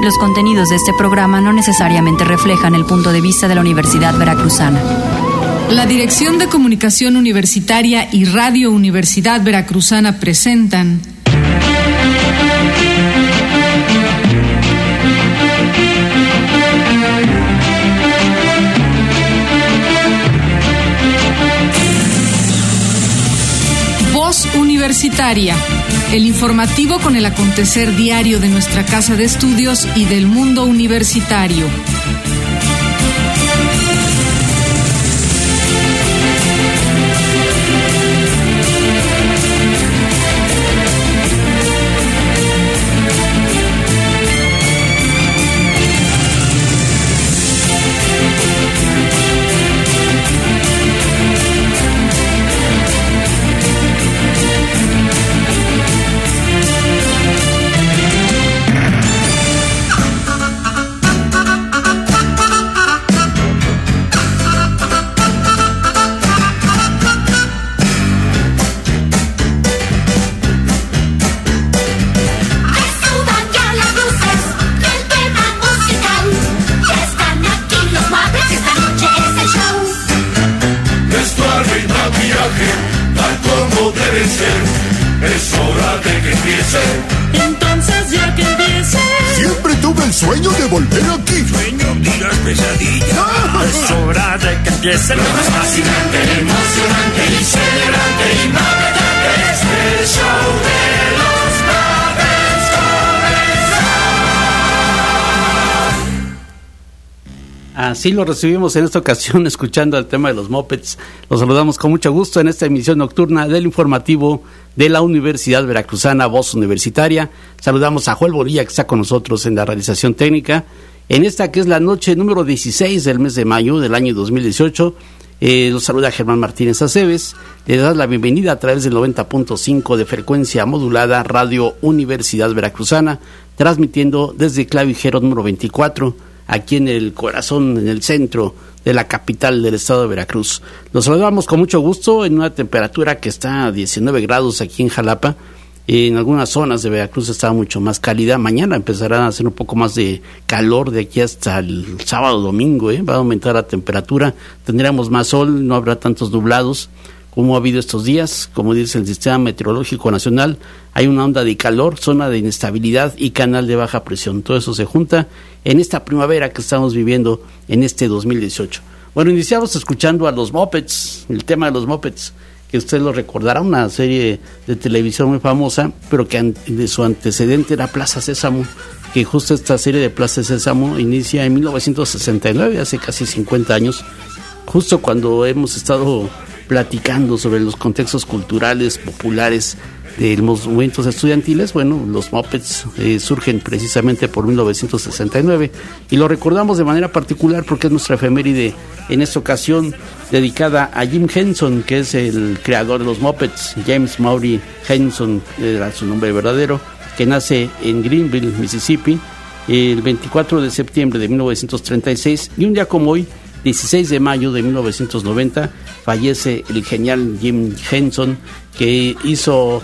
Los contenidos de este programa no necesariamente reflejan el punto de vista de la Universidad Veracruzana. La Dirección de Comunicación Universitaria y Radio Universidad Veracruzana presentan Voz Universitaria, el informativo con el acontecer diario de nuestra casa de estudios y del mundo universitario. Entonces ya que empiece. Siempre tuve el sueño de volver aquí. Sueño y las pesadillas. Es hora de que empiece. Lo más fascinante, emocionante y celebrante y novedante es el show de los Muppets comenzar. Así lo recibimos en esta ocasión, escuchando el tema de los Muppets. Los saludamos con mucho gusto en esta emisión nocturna del informativo de la Universidad Veracruzana, Voz Universitaria. Saludamos a Joel Bonilla, que está con nosotros en la realización técnica, en esta que es la noche número 16 del mes de mayo del año 2018. Los saluda Germán Martínez Aceves. Le da la bienvenida a través del 90.5 de frecuencia modulada Radio Universidad Veracruzana, transmitiendo desde Clavijero número 24, aquí en el corazón, en el centro de la capital del estado de Veracruz. Los saludamos con mucho gusto en una temperatura que está a 19 grados aquí en Jalapa. En algunas zonas de Veracruz está mucho más cálida. Mañana empezará a hacer un poco más de calor de aquí hasta el sábado, domingo, va a aumentar la temperatura. Tendremos más sol, no habrá tantos nublados como ha habido estos días. Como dice el Sistema Meteorológico Nacional, hay una onda de calor, zona de inestabilidad y canal de baja presión. Todo eso se junta en esta primavera que estamos viviendo en este 2018. Bueno, iniciamos escuchando a los Muppets, el tema de los Muppets, que usted lo recordará, una serie de televisión muy famosa, pero que de su antecedente era Plaza Sésamo, que justo esta serie de Plaza Sésamo inicia en 1969, hace casi 50 años, justo cuando hemos estado platicando sobre los contextos culturales, populares de los movimientos estudiantiles. Bueno, los Muppets surgen precisamente por 1969 y lo recordamos de manera particular porque es nuestra efeméride en esta ocasión dedicada a Jim Henson, que es el creador de los Muppets. James Maury Henson era su nombre verdadero, que nace en Greenville, Mississippi, el 24 de septiembre de 1936, y un día como hoy, 16 de mayo de 1990, fallece el genial Jim Henson, que hizo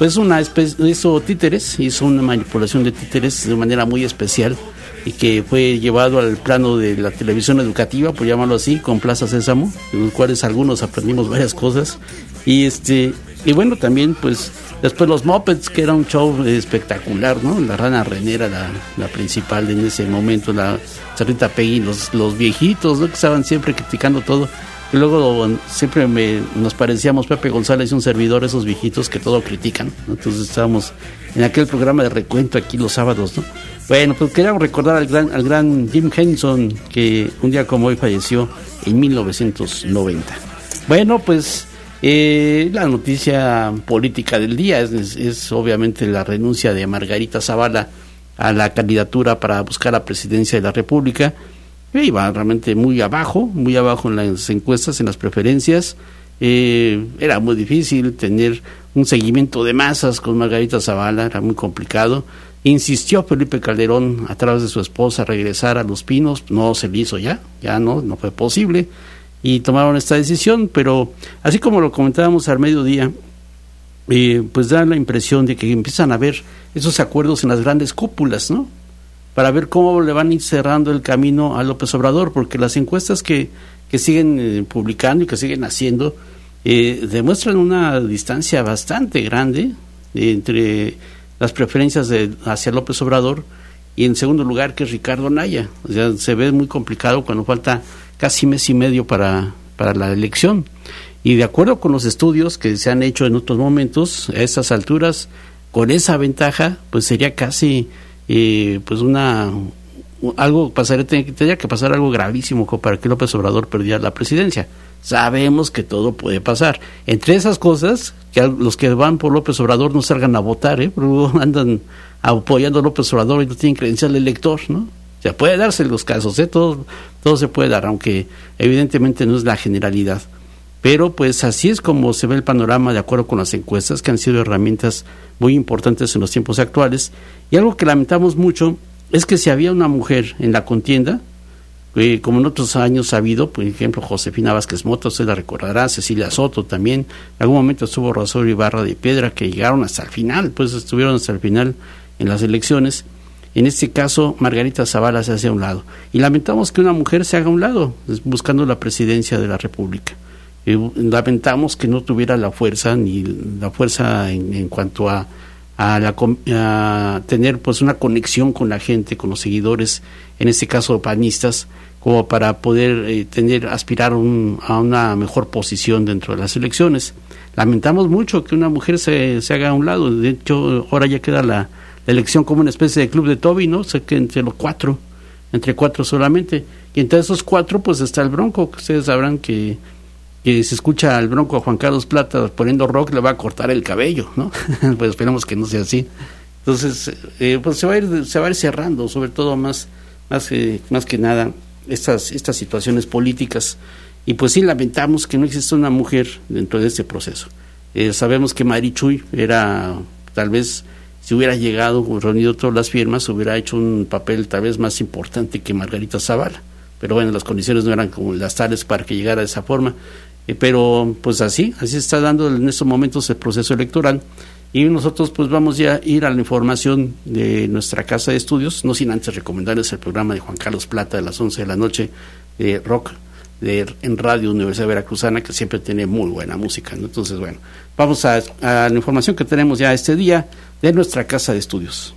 hizo títeres, hizo una manipulación de títeres de manera muy especial y que fue llevado al plano de la televisión educativa, por llamarlo así, con Plaza Sésamo, en los cuales algunos aprendimos varias cosas. Y bueno, también pues después los Muppets, que era un show espectacular, ¿no? La Rana Renera, la principal en ese momento, la Charrita Peggy, los viejitos, ¿no? Que estaban siempre criticando todo. Y luego siempre nos parecíamos Pepe González y un servidor, esos viejitos que todo critican, ¿no? Entonces estábamos en aquel programa de recuento aquí los sábados, ¿no? Bueno, pues queríamos recordar al gran Jim Henson, que un día como hoy falleció en 1990. Bueno, pues la noticia política del día es obviamente la renuncia de Margarita Zavala a la candidatura para buscar la presidencia de la República. Iba realmente muy abajo en las encuestas, en las preferencias. Era muy difícil tener un seguimiento de masas con Margarita Zavala, era muy complicado. Insistió Felipe Calderón a través de su esposa regresar a Los Pinos, no se le hizo ya no fue posible, y tomaron esta decisión. Pero así como lo comentábamos al mediodía, pues da la impresión de que empiezan a haber esos acuerdos en las grandes cúpulas, ¿no? para ver cómo le van a ir cerrando el camino a López Obrador, porque las encuestas que siguen publicando y que siguen haciendo demuestran una distancia bastante grande entre las preferencias hacia López Obrador y en segundo lugar que es Ricardo Anaya. O sea, se ve muy complicado cuando falta casi mes y medio para la elección. Y de acuerdo con los estudios que se han hecho en otros momentos, a estas alturas, con esa ventaja, pues sería casi pues tendría que pasar algo gravísimo para que López Obrador perdiera la presidencia. Sabemos que todo puede pasar. Entre esas cosas, que los que van por López Obrador no salgan a votar, porque andan apoyando a López Obrador y no tienen credencial de elector, ¿no? O sea, puede darse los casos, todo se puede dar, aunque evidentemente no es la generalidad. Pero pues así es como se ve el panorama de acuerdo con las encuestas, que han sido herramientas muy importantes en los tiempos actuales. Y algo que lamentamos mucho es que si había una mujer en la contienda, como en otros años ha habido, por ejemplo, Josefina Vázquez Mota, usted la recordará, Cecilia Soto también, en algún momento estuvo Rosario Ibarra de Piedra, que llegaron hasta el final, pues estuvieron hasta el final en las elecciones. En este caso, Margarita Zavala se hace a un lado. Y lamentamos que una mujer se haga a un lado, buscando la presidencia de la República. Lamentamos que no tuviera la fuerza, en cuanto a tener pues una conexión con la gente, con los seguidores, en este caso panistas, como para poder aspirar a una mejor posición dentro de las elecciones. Lamentamos mucho que una mujer se haga a un lado. De hecho, ahora ya queda la elección como una especie de club de Toby, ¿no? O sea, que entre cuatro solamente. Y entre esos cuatro pues está el Bronco, que ustedes sabrán que se escucha al Bronco a Juan Carlos Plata poniendo rock, le va a cortar el cabello, ¿no? Pues esperemos que no sea así. Entonces, pues se va a ir cerrando, sobre todo más que nada estas situaciones políticas. Y pues sí, lamentamos que no exista una mujer dentro de este proceso. Sabemos que Mari Chuy era, tal vez, si hubiera llegado, reunido todas las firmas, hubiera hecho un papel tal vez más importante que Margarita Zavala. Pero bueno, las condiciones no eran como las tales para que llegara de esa forma. Pero pues así se está dando en estos momentos el proceso electoral. Y nosotros pues vamos ya a ir a la información de nuestra casa de estudios, no sin antes recomendarles el programa de Juan Carlos Plata de las 11 de la noche, de rock, en Radio Universidad Veracruzana, que siempre tiene muy buena música, ¿no? Entonces, bueno, vamos a la información que tenemos ya este día de nuestra casa de estudios.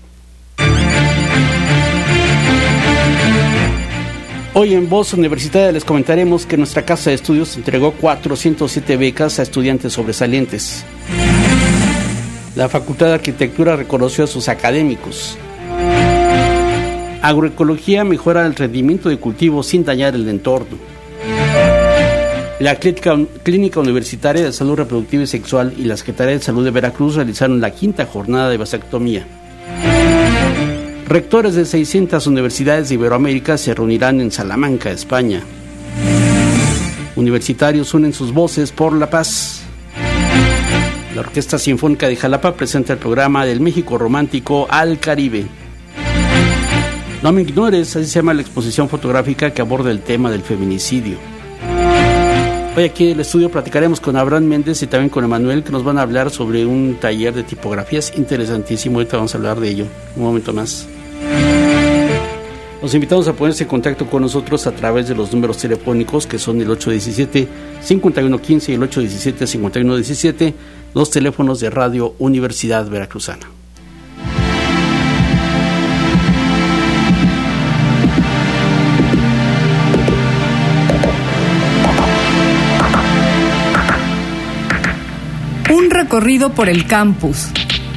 Hoy en Voz Universitaria les comentaremos que nuestra casa de estudios entregó 407 becas a estudiantes sobresalientes. La Facultad de Arquitectura reconoció a sus académicos. Agroecología mejora el rendimiento de cultivos sin dañar el entorno. La Clínica Universitaria de Salud Reproductiva y Sexual y la Secretaría de Salud de Veracruz realizaron la 5ª jornada de vasectomía. Rectores de 600 universidades de Iberoamérica se reunirán en Salamanca, España. Universitarios unen sus voces por la paz. La Orquesta Sinfónica de Jalapa presenta el programa del México Romántico al Caribe. No me ignores, así se llama la exposición fotográfica que aborda el tema del feminicidio. Hoy aquí en el estudio platicaremos con Abraham Méndez y también con Emanuel, que nos van a hablar sobre un taller de tipografías interesantísimo. Ahorita vamos a hablar de ello un momento más. Los invitamos a ponerse en contacto con nosotros a través de los números telefónicos que son el 817-5115 y el 817-5117, los teléfonos de Radio Universidad Veracruzana. Un recorrido por el campus.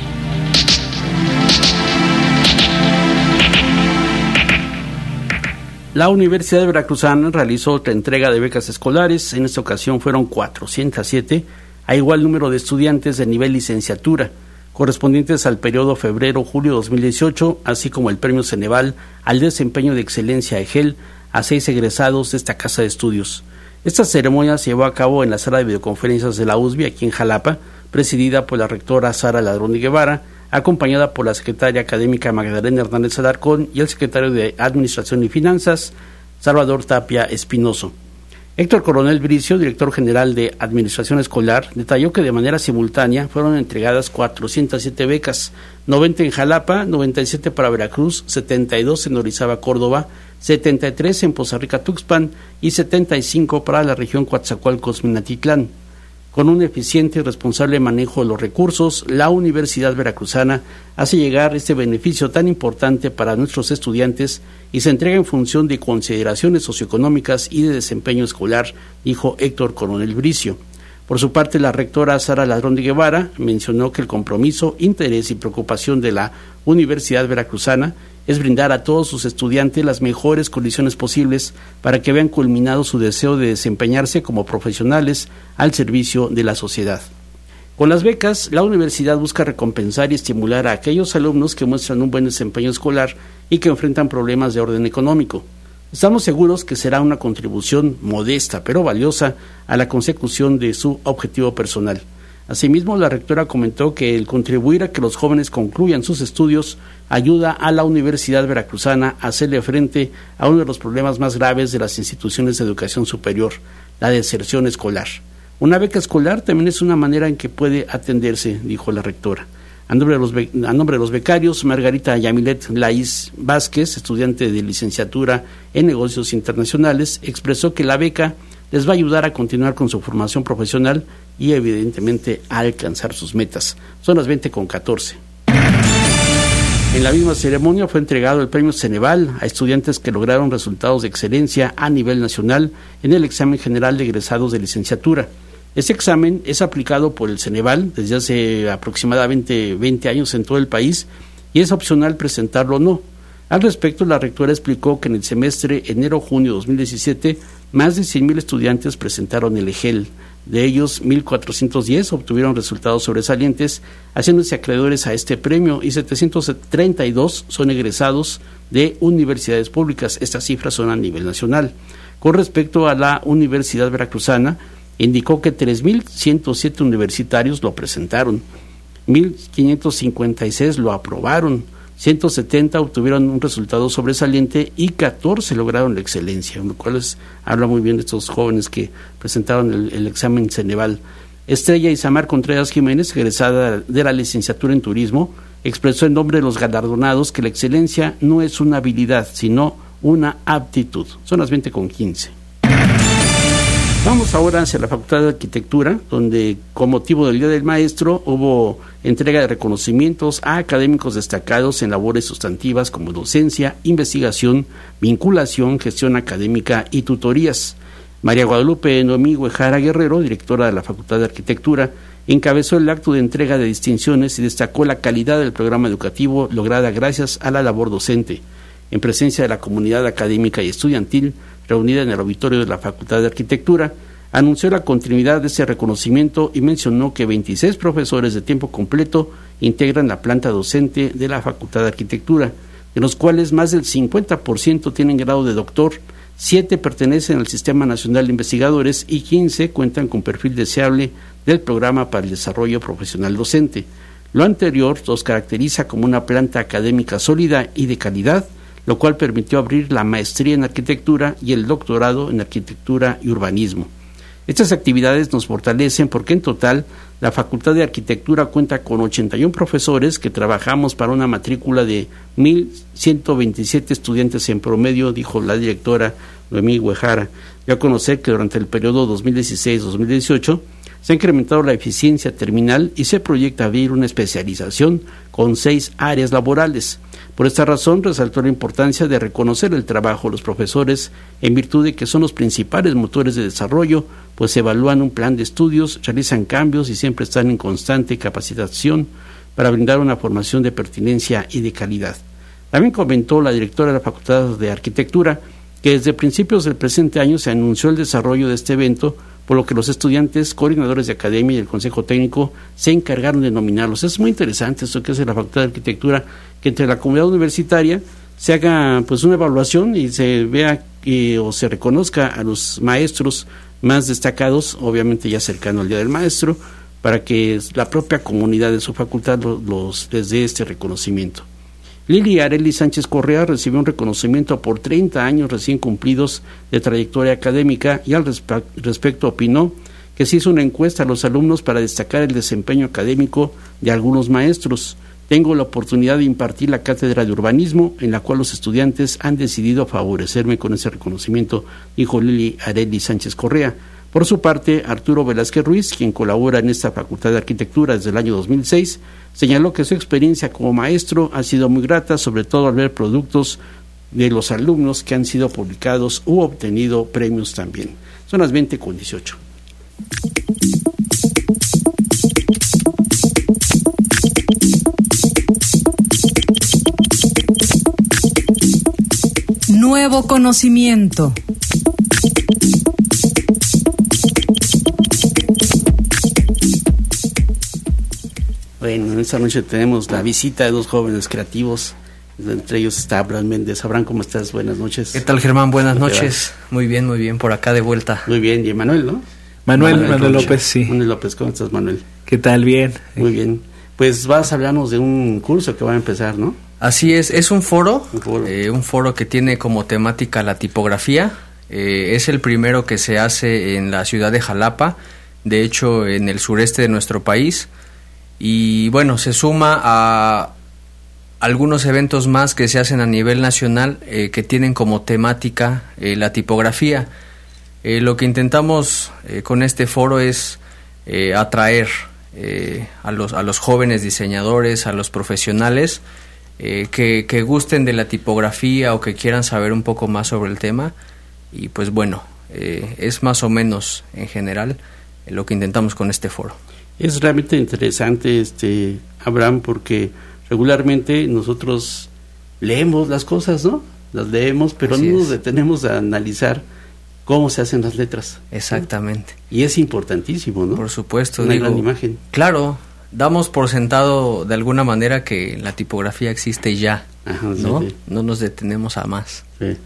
La Universidad Veracruzana realizó otra entrega de becas escolares. En esta ocasión fueron 407, a igual número de estudiantes de nivel licenciatura, correspondientes al periodo febrero-julio 2018, así como el premio Ceneval al desempeño de excelencia EGEL a 6 egresados de esta casa de estudios. Esta ceremonia se llevó a cabo en la sala de videoconferencias de la USB aquí en Jalapa, presidida por la rectora Sara Ladrón de Guevara, acompañada por la secretaria académica Magdalena Hernández Alarcón y el secretario de Administración y Finanzas, Salvador Tapia Espinoso. Héctor Coronel Bricio, director general de Administración Escolar, detalló que de manera simultánea fueron entregadas 407 becas, 90 en Jalapa, 97 para Veracruz, 72 en Orizaba, Córdoba, 73 en Poza Rica, Tuxpan y 75 para la región Coatzacoalcos, Minatitlán. Con un eficiente y responsable manejo de los recursos, la Universidad Veracruzana hace llegar este beneficio tan importante para nuestros estudiantes y se entrega en función de consideraciones socioeconómicas y de desempeño escolar, dijo Héctor Coronel Bricio. Por su parte, la rectora Sara Ladrón de Guevara mencionó que el compromiso, interés y preocupación de la Universidad Veracruzana es brindar a todos sus estudiantes las mejores condiciones posibles para que vean culminado su deseo de desempeñarse como profesionales al servicio de la sociedad. Con las becas, la universidad busca recompensar y estimular a aquellos alumnos que muestran un buen desempeño escolar y que enfrentan problemas de orden económico. Estamos seguros que será una contribución modesta pero valiosa a la consecución de su objetivo personal. Asimismo, la rectora comentó que el contribuir a que los jóvenes concluyan sus estudios ayuda a la Universidad Veracruzana a hacerle frente a uno de los problemas más graves de las instituciones de educación superior, la deserción escolar. Una beca escolar también es una manera en que puede atenderse, dijo la rectora. A nombre de los becarios, Margarita Yamilet Laís Vázquez, estudiante de licenciatura en negocios internacionales, expresó que la beca les va a ayudar a continuar con su formación profesional y evidentemente a alcanzar sus metas. Son las 20:14. En la misma ceremonia fue entregado el premio Ceneval a estudiantes que lograron resultados de excelencia a nivel nacional en el examen general de egresados de licenciatura. Este examen es aplicado por el Ceneval desde hace aproximadamente 20 años en todo el país y es opcional presentarlo o no. Al respecto, la rectora explicó que en el semestre enero-junio 2017 más de 100,000 estudiantes presentaron el EGEL. De ellos, 1,410 obtuvieron resultados sobresalientes, haciéndose acreedores a este premio, y 732 son egresados de universidades públicas. Estas cifras son a nivel nacional. Con respecto a la Universidad Veracruzana, indicó que 3,107 universitarios lo presentaron, 1,556 lo aprobaron, 170 obtuvieron un resultado sobresaliente y 14 lograron la excelencia, lo cual habla muy bien de estos jóvenes que presentaron el examen Ceneval. Estrella Isamar Contreras Jiménez, egresada de la licenciatura en turismo, expresó en nombre de los galardonados que la excelencia no es una habilidad, sino una aptitud. Son las 20:15. Vamos ahora hacia la Facultad de Arquitectura, donde con motivo del Día del Maestro hubo entrega de reconocimientos a académicos destacados en labores sustantivas como docencia, investigación, vinculación, gestión académica y tutorías. María Guadalupe Noemí Guejara Guerrero, directora de la Facultad de Arquitectura, encabezó el acto de entrega de distinciones y destacó la calidad del programa educativo lograda gracias a la labor docente. En presencia de la comunidad académica y estudiantil, reunida en el auditorio de la Facultad de Arquitectura, anunció la continuidad de ese reconocimiento y mencionó que 26 profesores de tiempo completo integran la planta docente de la Facultad de Arquitectura, de los cuales más del 50% tienen grado de doctor, 7 pertenecen al Sistema Nacional de Investigadores y 15 cuentan con perfil deseable del Programa para el Desarrollo Profesional Docente. Lo anterior los caracteriza como una planta académica sólida y de calidad, lo cual permitió abrir la maestría en arquitectura y el doctorado en arquitectura y urbanismo. Estas actividades nos fortalecen porque en total la Facultad de Arquitectura cuenta con 81 profesores que trabajamos para una matrícula de 1,127 estudiantes en promedio, dijo la directora Noemí Guejara. Dio a conocer que durante el periodo 2016-2018 se ha incrementado la eficiencia terminal y se proyecta abrir una especialización con 6 áreas laborales. Por esta razón, resaltó la importancia de reconocer el trabajo de los profesores en virtud de que son los principales motores de desarrollo, pues evalúan un plan de estudios, realizan cambios y siempre están en constante capacitación para brindar una formación de pertinencia y de calidad. También comentó la directora de la Facultad de Arquitectura que desde principios del presente año se anunció el desarrollo de este evento, por lo que los estudiantes, coordinadores de academia y el Consejo Técnico se encargaron de nominarlos. Es muy interesante esto que hace la Facultad de Arquitectura, que entre la comunidad universitaria se haga pues una evaluación y se vea o se reconozca a los maestros más destacados, obviamente ya cercano al Día del Maestro, para que la propia comunidad de su facultad les dé este reconocimiento. Lili Arely Sánchez Correa recibió un reconocimiento por 30 años recién cumplidos de trayectoria académica y al respecto opinó que se hizo una encuesta a los alumnos para destacar el desempeño académico de algunos maestros. Tengo la oportunidad de impartir la cátedra de urbanismo, en la cual los estudiantes han decidido favorecerme con ese reconocimiento, dijo Lili Arely Sánchez Correa. Por su parte, Arturo Velázquez Ruiz, quien colabora en esta Facultad de Arquitectura desde el año 2006, señaló que su experiencia como maestro ha sido muy grata, sobre todo al ver productos de los alumnos que han sido publicados u obtenido premios también. Son las 20:18. Nuevo conocimiento. Bueno, en esta noche tenemos la visita de dos jóvenes creativos. Entre ellos está Abraham Méndez. Abraham, ¿cómo estás? Buenas noches. ¿Qué tal, Germán? Buenas noches. Muy bien, por acá de vuelta. Muy bien, y Manuel, ¿no? Manuel López, sí. Manuel López, ¿cómo estás, Manuel? ¿Qué tal? Bien. Muy bien. Pues vas a hablarnos de un curso que va a empezar, ¿no? Así es un foro que tiene como temática la tipografía. Es el primero que se hace en la ciudad de Jalapa, de hecho en el sureste de nuestro país. Y bueno, se suma a algunos eventos más que se hacen a nivel nacional que tienen como temática la tipografía. Lo que intentamos con este foro es atraer a los jóvenes diseñadores, a los profesionales que gusten de la tipografía o que quieran saber un poco más sobre el tema. Y pues bueno, es más o menos en general lo que intentamos con este foro. Es realmente interesante, Abraham, porque regularmente nosotros leemos las cosas, ¿no? Las leemos, pero Así no nos es. detenemos a analizar cómo se hacen las letras. Exactamente. Y es importantísimo, ¿no? Por supuesto. Una gran imagen. Claro, damos por sentado de alguna manera que la tipografía existe ya, Ajá, ¿no? sí. No nos detenemos a más. Sí.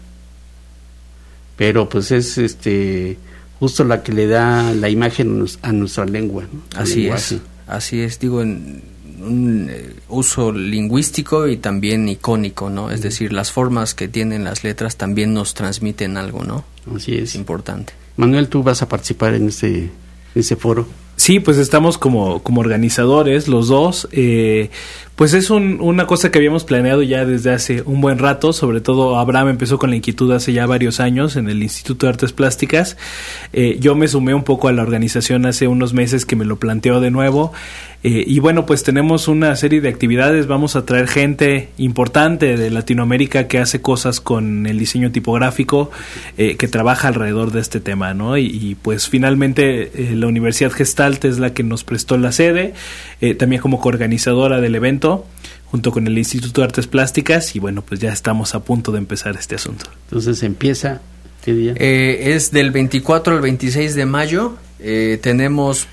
Pero pues es justo la que le da la imagen a nuestra lengua, ¿no? Así es, digo, en un uso lingüístico y también icónico, ¿no? Es decir, las formas que tienen las letras también nos transmiten algo, ¿no? Así es. Es importante. Manuel, tú vas a participar en ese foro. Sí, pues estamos como organizadores los dos. Pues es una cosa que habíamos planeado ya desde hace un buen rato. Sobre todo Abraham empezó con la inquietud hace ya varios años en el Instituto de Artes Plásticas. Yo me sumé un poco a la organización hace unos meses que me lo planteó de nuevo. Y bueno, pues tenemos una serie de actividades. Vamos a traer gente importante de Latinoamérica que hace cosas con el diseño tipográfico, que trabaja alrededor de este tema, ¿no? Y pues finalmente la Universidad Gestalt es la que nos prestó la sede, también como coorganizadora del evento, junto con el Instituto de Artes Plásticas. Y bueno, pues ya estamos a punto de empezar este asunto. Entonces empieza, ¿qué día? Es del 24 al 26 de mayo. Tenemos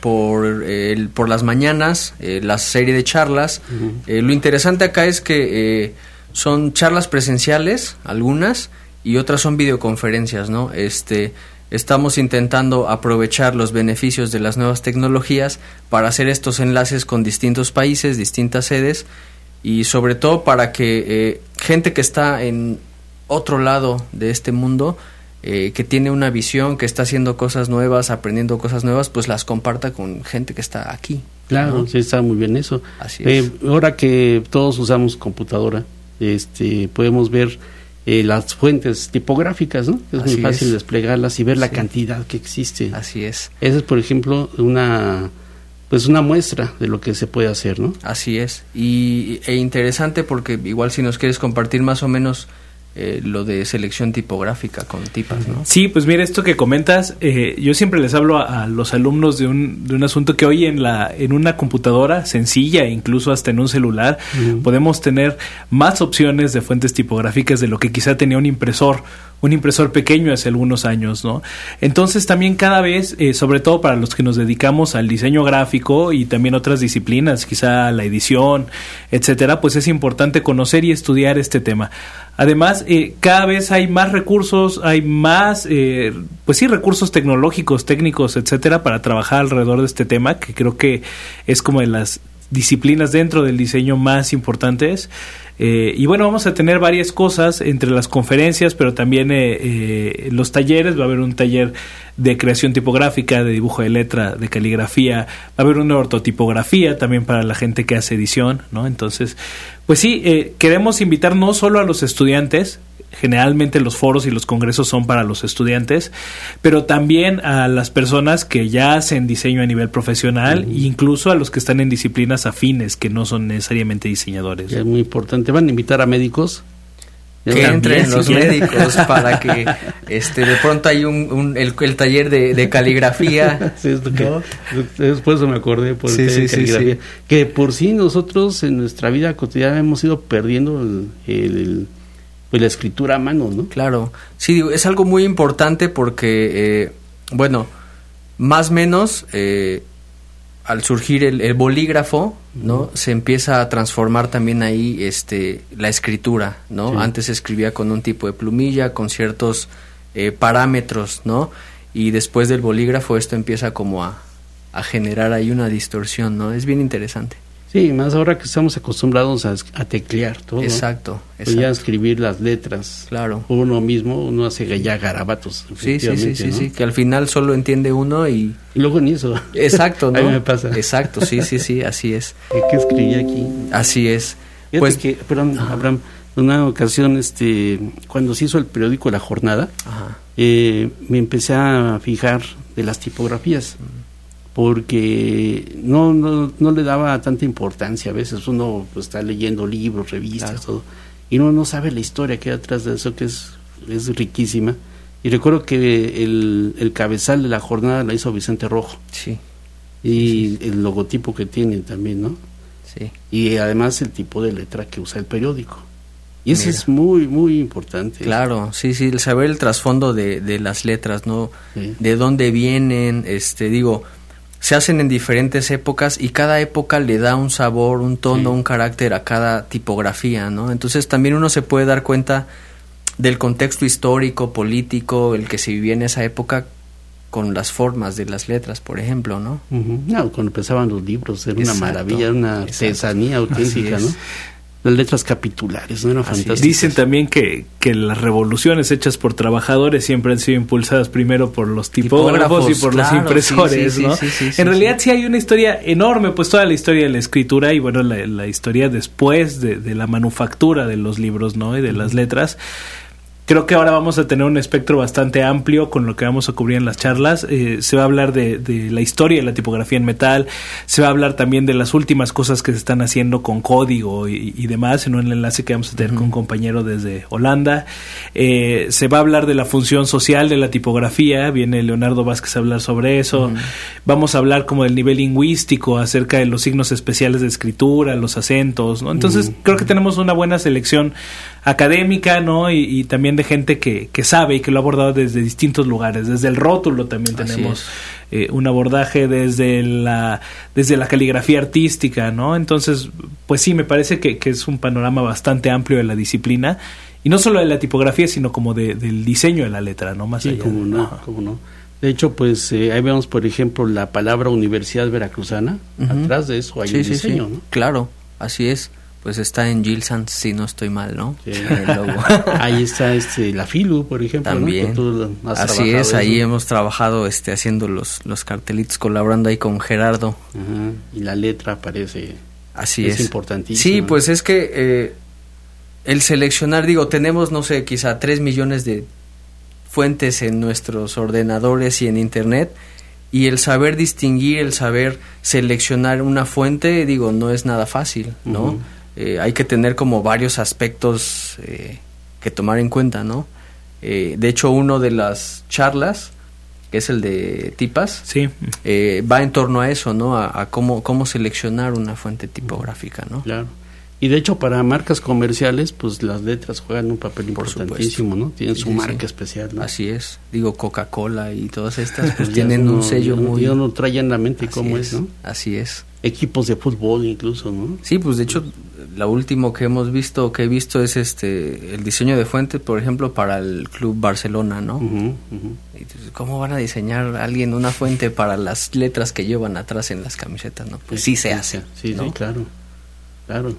por las mañanas la serie de charlas. Uh-huh. Lo interesante acá es que son charlas presenciales, algunas, y otras son videoconferencias, ¿no? Estamos intentando aprovechar los beneficios de las nuevas tecnologías para hacer estos enlaces con distintos países, distintas sedes, y sobre todo para que gente que está en otro lado de este mundo, que tiene una visión, que está haciendo cosas nuevas, aprendiendo cosas nuevas, pues las comparta con gente que está aquí. Claro, ¿no? Sí, está muy bien eso. Así es. Ahora que todos usamos computadora, podemos ver las fuentes tipográficas, ¿no? Es Así muy fácil es. desplegarlas y ver la Sí. cantidad que existe. Así es. Esa es, por ejemplo, una muestra de lo que se puede hacer, ¿no? Así es. E interesante porque igual si nos quieres compartir más o menos lo de selección tipográfica con tipas, ¿no? Sí, pues mira, esto que comentas, yo siempre les hablo a los alumnos de un asunto que hoy en una computadora sencilla, incluso hasta en un celular, podemos tener más opciones de fuentes tipográficas de lo que quizá tenía un impresor pequeño hace algunos años, ¿no? Entonces también cada vez, sobre todo para los que nos dedicamos al diseño gráfico y también otras disciplinas, quizá la edición, etcétera, pues es importante conocer y estudiar este tema. Además, cada vez hay más recursos, hay más, pues sí, recursos tecnológicos, técnicos, etcétera, para trabajar alrededor de este tema, que creo que es como de las disciplinas dentro del diseño más importantes. Y bueno, vamos a tener varias cosas entre las conferencias, pero también los talleres. Va a haber un taller de creación tipográfica, de dibujo de letra, de caligrafía. Va a haber una ortotipografía también para la gente que hace edición, ¿no? Entonces, pues sí, queremos invitar no solo a los estudiantes. Generalmente los foros y los congresos son para los estudiantes, pero también a las personas que ya hacen diseño a nivel profesional, e incluso a los que están en disciplinas afines, que no son necesariamente diseñadores. Es muy importante. ¿Van a invitar a médicos? Que entren los médicos para que de pronto hay el taller de caligrafía. Sí, es lo que, ¿no? Después me acordé por el taller de caligrafía. Sí. Que por sí nosotros en nuestra vida cotidiana hemos ido perdiendo pues la escritura a mano, ¿no? Claro, sí, es algo muy importante porque, más o menos, al surgir el bolígrafo, ¿no? Se empieza a transformar también ahí la escritura, ¿no? Sí. Antes se escribía con un tipo de plumilla, con ciertos parámetros, ¿no? Y después del bolígrafo esto empieza como a generar ahí una distorsión, ¿no? Es bien interesante. Sí, más ahora que estamos acostumbrados a teclear todo. Exacto. Pues ya escribir las letras. Claro. Por uno mismo, uno hace ya garabatos. Sí, que al final solo entiende uno y luego ni eso. Exacto, ¿no? A mí me pasa. Exacto, sí, así es. ¿Qué escribí aquí? Así es. Fíjate pues que, perdón, Abraham, en una ocasión, cuando se hizo el periódico La Jornada, me empecé a fijar de las tipografías. Porque no le daba tanta importancia. A veces uno pues, está leyendo libros, revistas, claro, todo, y uno no sabe la historia que hay atrás de eso, que es riquísima. Y recuerdo que el cabezal de La Jornada la hizo Vicente Rojo. Sí. Y el logotipo que tiene también, ¿no? Sí. Y además el tipo de letra que usa el periódico. Y eso es muy, muy importante. Claro, sí, el saber el trasfondo de las letras, ¿no? Sí. De dónde vienen, se hacen en diferentes épocas y cada época le da un sabor, un tono, un carácter a cada tipografía, ¿no? Entonces también uno se puede dar cuenta del contexto histórico, político, el que se vivía en esa época con las formas de las letras, por ejemplo, ¿no? Uh-huh. No, cuando empezaban los libros era una maravilla, una artesanía auténtica, ¿no? Las letras capitulares, ¿no? Eran fantásticas. Dicen también que las revoluciones hechas por trabajadores siempre han sido impulsadas primero por los tipógrafos y por los impresores, ¿no? En realidad sí hay una historia enorme, pues toda la historia de la escritura y bueno, la historia después de la manufactura de los libros, ¿no? Y de las letras. Creo que ahora vamos a tener un espectro bastante amplio con lo que vamos a cubrir en las charlas. Se va a hablar de la historia de la tipografía en metal, se va a hablar también de las últimas cosas que se están haciendo con código y demás, en un enlace que vamos a tener con un compañero desde Holanda. Se va a hablar de la función social de la tipografía, viene Leonardo Vázquez a hablar sobre eso. Vamos a hablar como del nivel lingüístico, acerca de los signos especiales de escritura, los acentos, ¿no? Entonces creo que tenemos una buena selección académica, ¿no? Y también de gente que sabe y que lo ha abordado desde distintos lugares. Desde el rótulo también tenemos un abordaje desde la caligrafía artística, ¿no? Entonces, pues sí, me parece que es un panorama bastante amplio de la disciplina y no solo de la tipografía, sino como del diseño de la letra, ¿no? Más allá. Cómo no. De hecho, pues ahí vemos, por ejemplo, la palabra Universidad Veracruzana. Atrás de eso hay un diseño, ¿no? Claro, así es. Pues está en Gilsans, si no estoy mal, ¿no? Sí. El logo. Ahí está la Filu, por ejemplo, también, ¿no? Así es, ahí hemos trabajado haciendo los cartelitos, colaborando ahí con Gerardo. Ajá. Y la letra aparece. Así es importantísimo. Sí, pues es que el seleccionar, tenemos, no sé, quizá 3 millones de fuentes en nuestros ordenadores y en internet, y el saber distinguir, el saber seleccionar una fuente, no es nada fácil, ¿no? Hay que tener como varios aspectos que tomar en cuenta, ¿no? De hecho, uno de las charlas, que es el de tipas, va en torno a eso, ¿no? A cómo seleccionar una fuente tipográfica, ¿no? Claro. Y de hecho, para marcas comerciales, pues las letras juegan un papel importantísimo, ¿no? Tienen su marca especial, ¿no? Así es. Coca-Cola y todas estas pues tienen un sello muy... Ya no trae en la mente cómo es, ¿no? Así es. Equipos de fútbol incluso, ¿no? Sí, pues de hecho, lo último que he visto es el diseño de fuentes, por ejemplo, para el Club Barcelona, ¿no? Entonces, ¿cómo van a diseñar a alguien una fuente para las letras que llevan atrás en las camisetas, no? Pues sí se hace. Sí, ¿no? Sí, claro.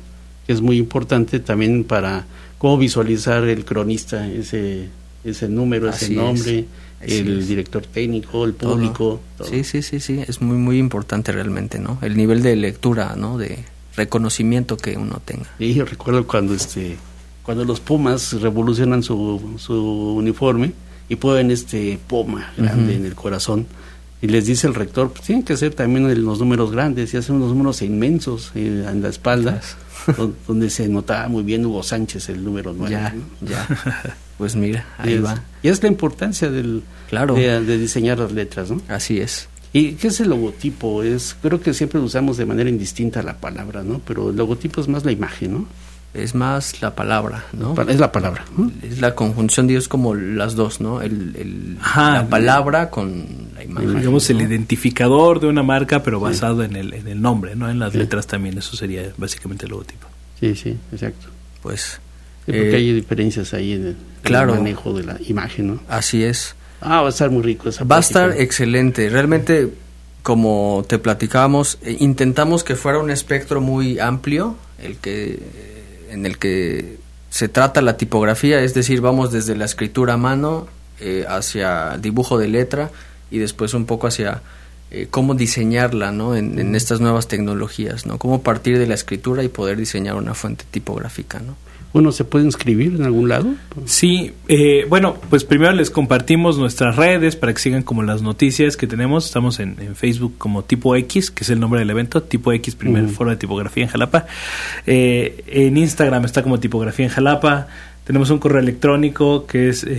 que es muy importante también para cómo visualizar el cronista, ese número, ese nombre, el director técnico, el público. Todo. Sí, es muy, muy importante realmente, ¿no? El nivel de lectura, ¿no? De reconocimiento que uno tenga. Sí, yo recuerdo cuando los Pumas revolucionan su uniforme y ponen poma grande en el corazón, y les dice el rector, pues tienen que ser también los números grandes, y hacen unos números inmensos en la espalda, donde se notaba muy bien Hugo Sánchez, el número 9. Ya. Pues mira, ahí va. Y es la importancia de diseñar las letras, ¿no? Así es. ¿Y qué es el logotipo? Creo que siempre lo usamos de manera indistinta la palabra, ¿no? Pero el logotipo es más la imagen, ¿no? Es más la palabra, ¿no? Es la palabra, ¿no? Es la conjunción de ellos, como las dos, ¿no? La palabra con la imagen. Digamos, ¿no? El identificador de una marca, pero basado en el nombre, ¿no? En las letras también, eso sería básicamente el logotipo. Sí, exacto. Pues... porque hay diferencias ahí en el manejo de la imagen, ¿no? Así es. Va a estar muy rico esa Va a estar excelente. Realmente, como te platicábamos, intentamos que fuera un espectro muy amplio, en el que se trata la tipografía, es decir, vamos desde la escritura a mano hacia dibujo de letra y después un poco hacia cómo diseñarla, ¿no? En estas nuevas tecnologías, ¿no? Cómo partir de la escritura y poder diseñar una fuente tipográfica, ¿no? Bueno, ¿se puede inscribir en algún lado? Sí, bueno, pues primero les compartimos nuestras redes para que sigan como las noticias que tenemos. Estamos en Facebook como Tipo X, que es el nombre del evento, Tipo X, primer foro de tipografía en Jalapa. En Instagram está como Tipografía en Jalapa. Tenemos un correo electrónico que es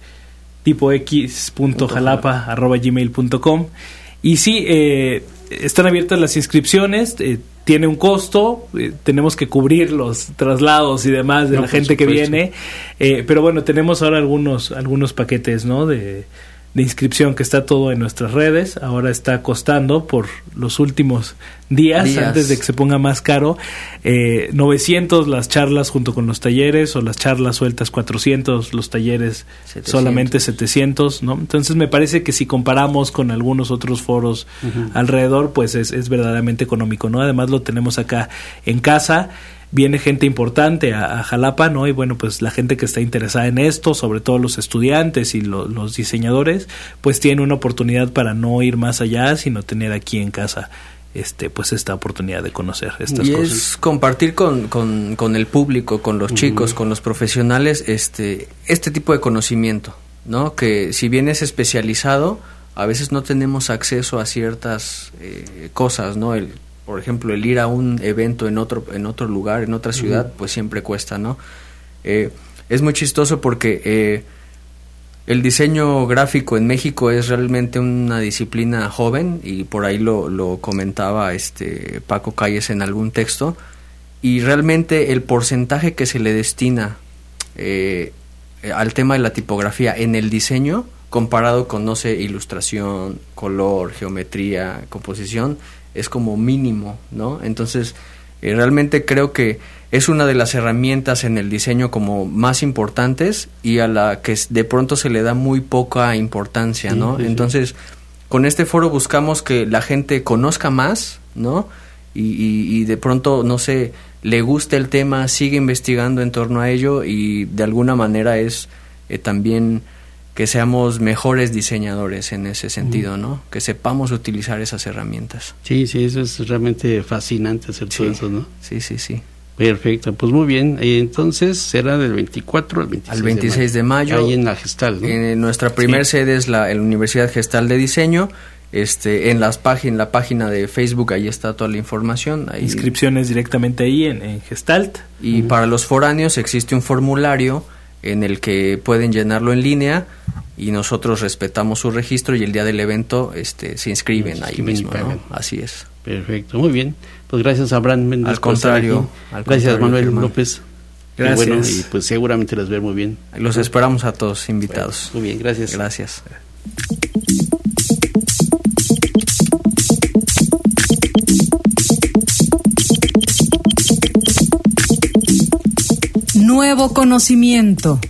tipox.jalapa@gmail.com. Y sí, están abiertas las inscripciones, tiene un costo, tenemos que cubrir los traslados y demás de la gente que viene, pero bueno, tenemos ahora algunos paquetes, ¿no? de inscripción, que está todo en nuestras redes. Ahora está costando por los últimos días antes de que se ponga más caro, 900 las charlas junto con los talleres, o las charlas sueltas 400, los talleres 700. Solamente 700, ¿no? Entonces me parece que si comparamos con algunos otros foros alrededor, pues es verdaderamente económico, ¿no? Además lo tenemos acá en casa. Viene gente importante a Jalapa, ¿no? Y bueno, pues la gente que está interesada en esto, sobre todo los estudiantes y los diseñadores, pues tiene una oportunidad para no ir más allá, sino tener aquí en casa pues esta oportunidad de conocer estas cosas. Y es compartir con el público, con los chicos, con los profesionales, este tipo de conocimiento, ¿no? Que si bien es especializado, a veces no tenemos acceso a ciertas cosas, ¿no? Por ejemplo, el ir a un evento en otro lugar, en otra ciudad, pues siempre cuesta, ¿no? Es muy chistoso porque el diseño gráfico en México es realmente una disciplina joven, y por ahí lo comentaba Paco Calles en algún texto, y realmente el porcentaje que se le destina al tema de la tipografía en el diseño, comparado con, no sé, ilustración, color, geometría, composición, es como mínimo, ¿no? Entonces, realmente creo que es una de las herramientas en el diseño como más importantes, y a la que de pronto se le da muy poca importancia, ¿no? Sí. Entonces, con este foro buscamos que la gente conozca más, ¿no? Y de pronto, no sé, le guste el tema, sigue investigando en torno a ello, y de alguna manera es también que seamos mejores diseñadores en ese sentido, ¿no? Que sepamos utilizar esas herramientas. Sí, eso es realmente fascinante hacer todo eso, ¿no? Sí. Perfecto, pues muy bien. Entonces será del 24 al 26 de mayo. Ahí en la Gestal, ¿no? Nuestra primer sede es la Universidad Gestal de Diseño. En la página de Facebook, ahí está toda la información. Ahí. Inscripciones directamente ahí en Gestalt. Y para los foráneos existe un formulario en el que pueden llenarlo en línea, y nosotros respetamos su registro, y el día del evento se inscriben ahí mismo, ¿no? Así es. Perfecto, muy bien. Pues gracias, Abraham Méndez. Al contrario. Gracias, Manuel López. Gracias. Bueno, y pues seguramente les ver muy bien. Los esperamos a todos invitados. Bueno, muy bien, gracias. Gracias. Nuevo conocimiento.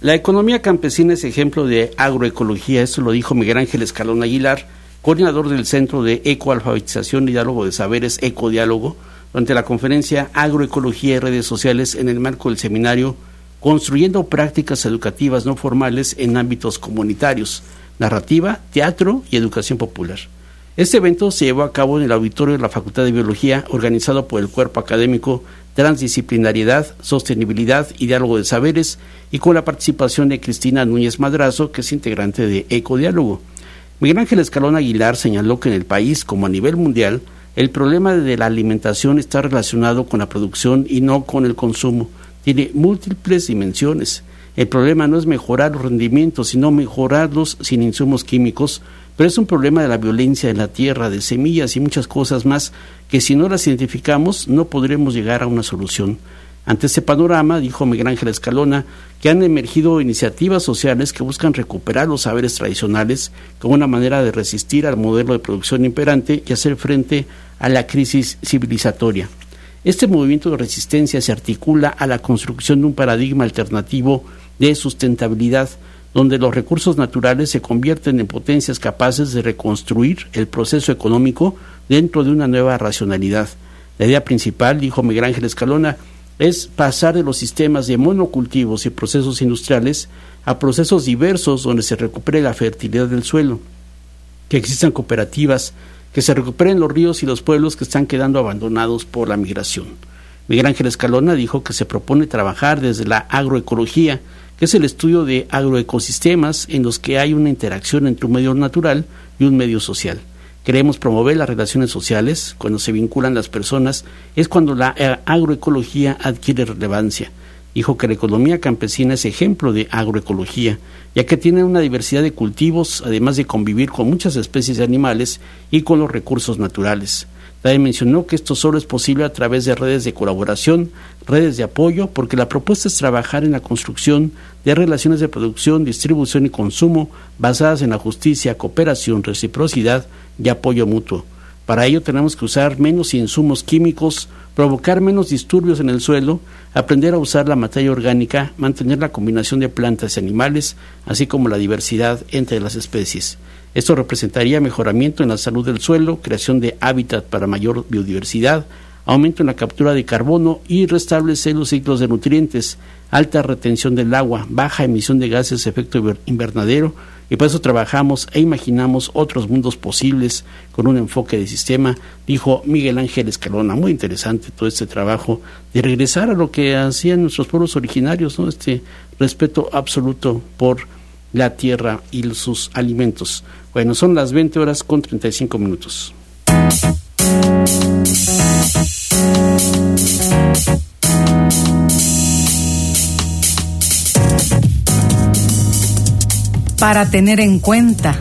La economía campesina es ejemplo de agroecología, esto lo dijo Miguel Ángel Escalona Aguilar, coordinador del Centro de Ecoalfabetización y Diálogo de Saberes, Ecodiálogo, durante la conferencia Agroecología y Redes Sociales en el marco del seminario Construyendo Prácticas Educativas No Formales en Ámbitos Comunitarios, Narrativa, Teatro y Educación Popular. Este evento se llevó a cabo en el auditorio de la Facultad de Biología, organizado por el Cuerpo Académico Transdisciplinariedad, Sostenibilidad y Diálogo de Saberes, y con la participación de Cristina Núñez Madrazo, que es integrante de Ecodiálogo. Miguel Ángel Escalona Aguilar señaló que en el país, como a nivel mundial, el problema de la alimentación está relacionado con la producción y no con el consumo. Tiene múltiples dimensiones. El problema no es mejorar los rendimientos, sino mejorarlos sin insumos químicos, pero es un problema de la violencia en la tierra, de semillas y muchas cosas más que si no las identificamos no podremos llegar a una solución. Ante este panorama, dijo Miguel Ángel Escalona, que han emergido iniciativas sociales que buscan recuperar los saberes tradicionales como una manera de resistir al modelo de producción imperante y hacer frente a la crisis civilizatoria. Este movimiento de resistencia se articula a la construcción de un paradigma alternativo de sustentabilidad, donde los recursos naturales se convierten en potencias capaces de reconstruir el proceso económico dentro de una nueva racionalidad. La idea principal, dijo Miguel Ángel Escalona, es pasar de los sistemas de monocultivos y procesos industriales a procesos diversos donde se recupere la fertilidad del suelo, que existan cooperativas, que se recuperen los ríos y los pueblos que están quedando abandonados por la migración. Miguel Ángel Escalona dijo que se propone trabajar desde la agroecología, que es el estudio de agroecosistemas en los que hay una interacción entre un medio natural y un medio social. Queremos promover las relaciones sociales. Cuando se vinculan las personas es cuando la agroecología adquiere relevancia. Dijo que la economía campesina es ejemplo de agroecología, ya que tiene una diversidad de cultivos, además de convivir con muchas especies de animales y con los recursos naturales. También mencionó que esto solo es posible a través de redes de colaboración, redes de apoyo, porque la propuesta es trabajar en la construcción de relaciones de producción, distribución y consumo basadas en la justicia, cooperación, reciprocidad y apoyo mutuo. Para ello tenemos que usar menos insumos químicos, provocar menos disturbios en el suelo, aprender a usar la materia orgánica, mantener la combinación de plantas y animales, así como la diversidad entre las especies. Esto representaría mejoramiento en la salud del suelo, creación de hábitat para mayor biodiversidad, aumento en la captura de carbono y restablecer los ciclos de nutrientes, alta retención del agua, baja emisión de gases de efecto invernadero, y por eso trabajamos e imaginamos otros mundos posibles con un enfoque de sistema, dijo Miguel Ángel Escalona. Muy interesante todo este trabajo de regresar a lo que hacían nuestros pueblos originarios, ¿no? Este respeto absoluto por la tierra y sus alimentos. Bueno, son las 20:35. Para tener en cuenta.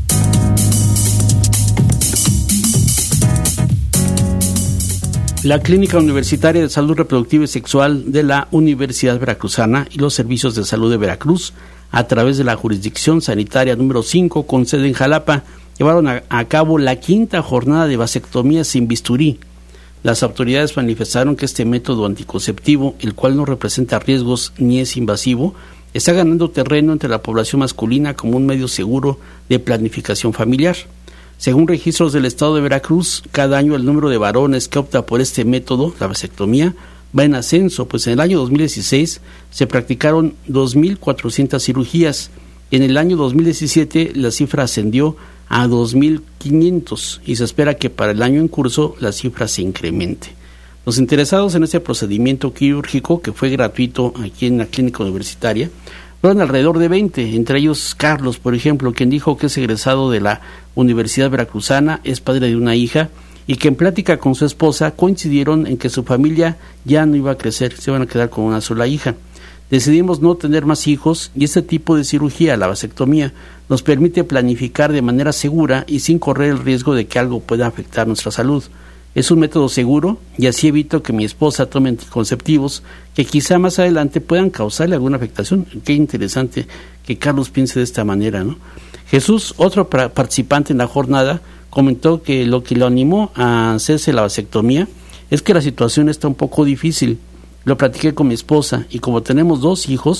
La Clínica Universitaria de Salud Reproductiva y Sexual de la Universidad Veracruzana y los Servicios de Salud de Veracruz, a través de la Jurisdicción Sanitaria número 5, con sede en Jalapa, llevaron a cabo la 5ª jornada de vasectomía sin bisturí. Las autoridades manifestaron que este método anticonceptivo, el cual no representa riesgos ni es invasivo, está ganando terreno entre la población masculina como un medio seguro de planificación familiar. Según registros del Estado de Veracruz, cada año el número de varones que opta por este método, la vasectomía, va en ascenso, pues en el año 2016 se practicaron 2.400 cirugías. En el año 2017 la cifra ascendió a 2.500 y se espera que para el año en curso la cifra se incremente. Los interesados en este procedimiento quirúrgico, que fue gratuito aquí en la clínica universitaria, fueron alrededor de 20, entre ellos Carlos, por ejemplo, quien dijo que es egresado de la Universidad Veracruzana, es padre de una hija, y que en plática con su esposa coincidieron en que su familia ya no iba a crecer, se iban a quedar con una sola hija. Decidimos no tener más hijos y este tipo de cirugía, la vasectomía, nos permite planificar de manera segura y sin correr el riesgo de que algo pueda afectar nuestra salud. Es un método seguro y así evito que mi esposa tome anticonceptivos que quizá más adelante puedan causarle alguna afectación. Qué interesante que Carlos piense de esta manera, ¿no? Jesús, otro participante en la jornada, comentó que lo que lo animó a hacerse la vasectomía es que la situación está un poco difícil. Lo platiqué con mi esposa y como tenemos 2 hijos,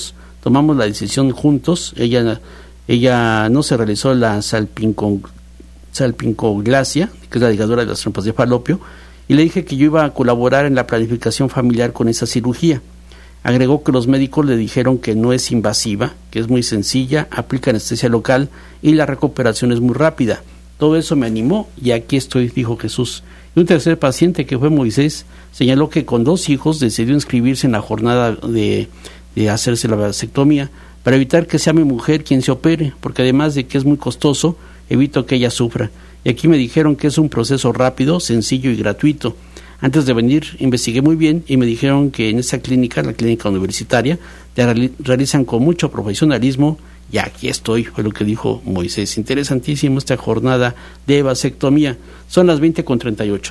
tomamos la decisión juntos. Ella no se realizó la salpingoglasia, que es la ligadura de las trompas de falopio, y le dije que yo iba a colaborar en la planificación familiar con esa cirugía. Agregó que los médicos le dijeron que no es invasiva, que es muy sencilla, aplica anestesia local y la recuperación es muy rápida. Todo eso me animó y aquí estoy, dijo Jesús. Y un tercer paciente, que fue Moisés, señaló que con 2 hijos decidió inscribirse en la jornada de hacerse la vasectomía para evitar que sea mi mujer quien se opere, porque además de que es muy costoso, evito que ella sufra. Y aquí me dijeron que es un proceso rápido, sencillo y gratuito. Antes de venir investigué muy bien y me dijeron que en esa clínica, la clínica universitaria, realizan con mucho profesionalismo y aquí estoy, fue lo que dijo Moisés. Interesantísimo esta jornada de vasectomía. Son las 20:38.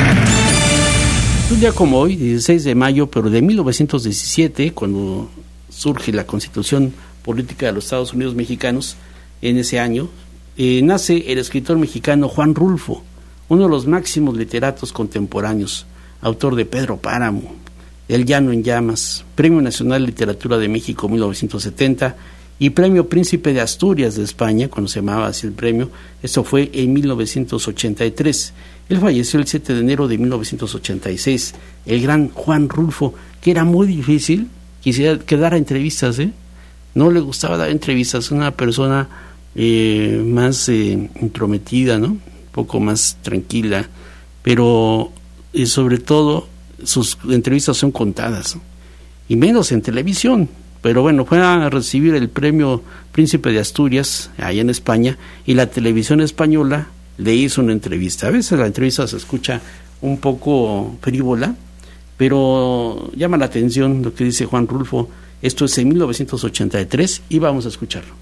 Un día como hoy, 16 de mayo, pero de 1917, cuando surge la Constitución Política de los Estados Unidos Mexicanos, en ese año, nace el escritor mexicano Juan Rulfo, uno de los máximos literatos contemporáneos, autor de Pedro Páramo, El Llano en Llamas, Premio Nacional de Literatura de México 1970 y Premio Príncipe de Asturias de España, cuando se llamaba así el premio. Esto fue en 1983. Él falleció el 7 de enero de 1986. El gran Juan Rulfo, que era muy difícil que dara entrevistas, no le gustaba dar entrevistas, una persona más intrometida, ¿no? Un poco más tranquila, pero sobre todo sus entrevistas son contadas, ¿no? Y menos en televisión. Pero bueno, fue a recibir el premio Príncipe de Asturias allá en España y la televisión española le hizo una entrevista. A veces la entrevista se escucha un poco frívola, pero llama la atención lo que dice Juan Rulfo. Esto es en 1983 y vamos a escucharlo.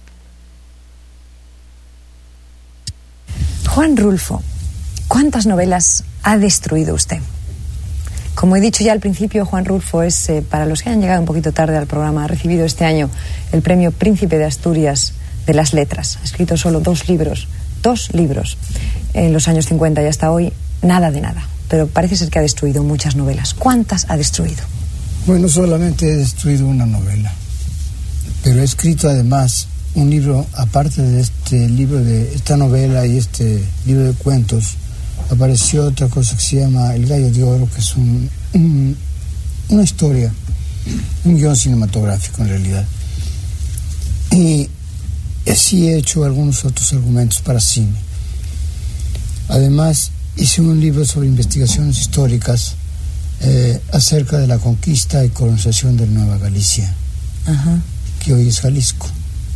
Juan Rulfo, ¿cuántas novelas ha destruido usted? Como he dicho ya al principio, Juan Rulfo es, para los que hayan llegado un poquito tarde al programa, ha recibido este año el premio Príncipe de Asturias de las Letras. Ha escrito solo 2 libros en los años 50 y hasta hoy, nada de nada. Pero parece ser que ha destruido muchas novelas. ¿Cuántas ha destruido? Bueno, solamente he destruido una novela, pero he escrito además un libro, aparte de este libro, de esta novela y este libro de cuentos, apareció otra cosa que se llama El Gallo de Oro, que es una historia, un guión cinematográfico en realidad. Y sí he hecho algunos otros argumentos para cine. Además, hice un libro sobre investigaciones históricas acerca de la conquista y colonización de Nueva Galicia, que hoy es Jalisco.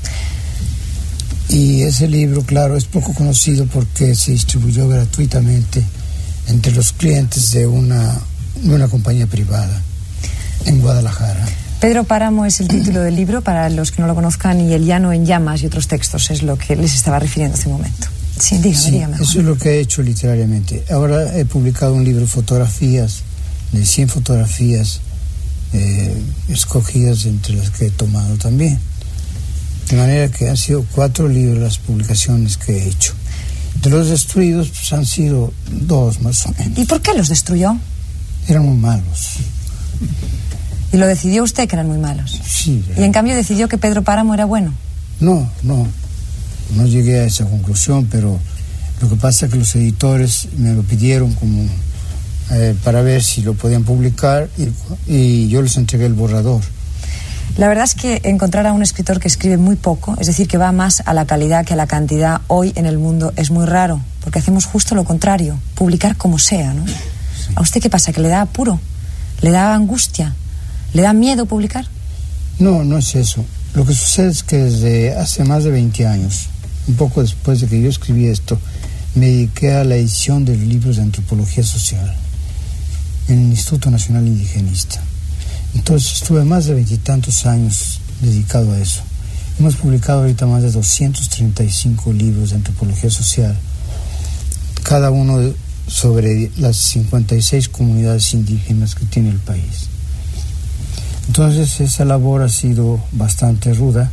Y ese libro, claro, es poco conocido porque se distribuyó gratuitamente entre los clientes de una compañía privada en Guadalajara. Pedro Páramo es el título del libro, para los que no lo conozcan, y El Llano en Llamas y otros textos es lo que les estaba refiriendo hace un momento. Sí, dígame. Eso es lo que he hecho literariamente. Ahora he publicado un libro de fotografías, de 100 fotografías escogidas entre las que he tomado también. De manera que han sido 4 libros las publicaciones que he hecho. De los destruidos, pues han sido 2 más o menos. ¿Y por qué los destruyó? Eran muy malos. ¿Y lo decidió usted que eran muy malos? Sí. ¿Y en cambio decidió que Pedro Páramo era bueno? No llegué a esa conclusión, pero lo que pasa es que los editores me lo pidieron como para ver si lo podían publicar y yo les entregué el borrador. La verdad es que encontrar a un escritor que escribe muy poco, es decir, que va más a la calidad que a la cantidad, hoy en el mundo es muy raro, porque hacemos justo lo contrario, publicar como sea, ¿no? Sí. ¿A usted qué pasa? ¿Que le da apuro? ¿Le da angustia? ¿Le da miedo publicar? No es eso. Lo que sucede es que desde hace más de 20 años, un poco después de que yo escribí esto, me dediqué a la edición de libros de antropología social en el Instituto Nacional Indigenista. Entonces estuve más de 20 y tantos años dedicado a eso. Hemos publicado ahorita más de 235 libros de antropología social, cada uno sobre las 56 comunidades indígenas que tiene el país. Entonces esa labor ha sido bastante ruda,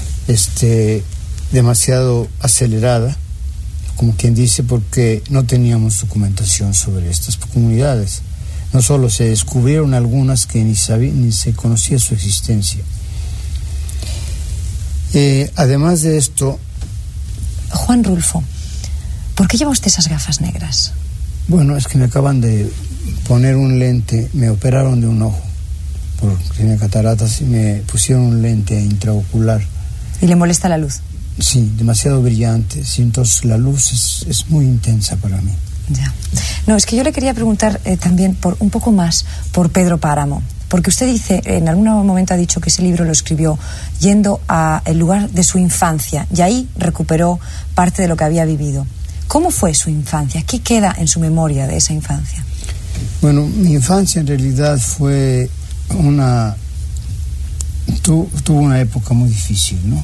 demasiado acelerada, como quien dice, porque no teníamos documentación sobre estas comunidades. No solo se descubrieron algunas que ni se conocía su existencia, Además de esto... Juan Rulfo, ¿por qué lleva usted esas gafas negras? Bueno, es que me acaban de poner un lente, me operaron de un ojo, porque tenía cataratas, y me pusieron un lente intraocular. ¿Y le molesta la luz? Sí, demasiado brillante, sí, entonces la luz es muy intensa para mí. Ya. No, es que yo le quería preguntar también un poco más por Pedro Páramo, porque usted dice, en algún momento ha dicho que ese libro lo escribió yendo al lugar de su infancia, y ahí recuperó parte de lo que había vivido. ¿Cómo fue su infancia? ¿Qué queda en su memoria de esa infancia? Bueno, mi infancia en realidad fue tuvo una época muy difícil, ¿no?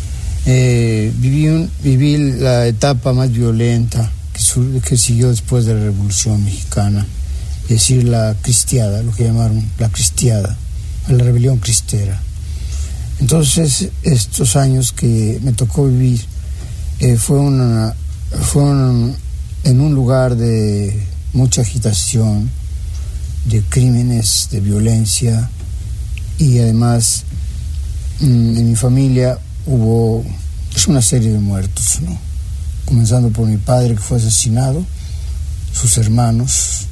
Viví la etapa más violenta que siguió después de la Revolución Mexicana, es decir, la cristiada, lo que llamaron la cristiada, la rebelión cristera. Entonces, estos años que me tocó vivir fueron en un lugar de mucha agitación, de crímenes, de violencia, y además en mi familia hubo una serie de muertos, ¿no? Comenzando por mi padre, que fue asesinado, sus hermanos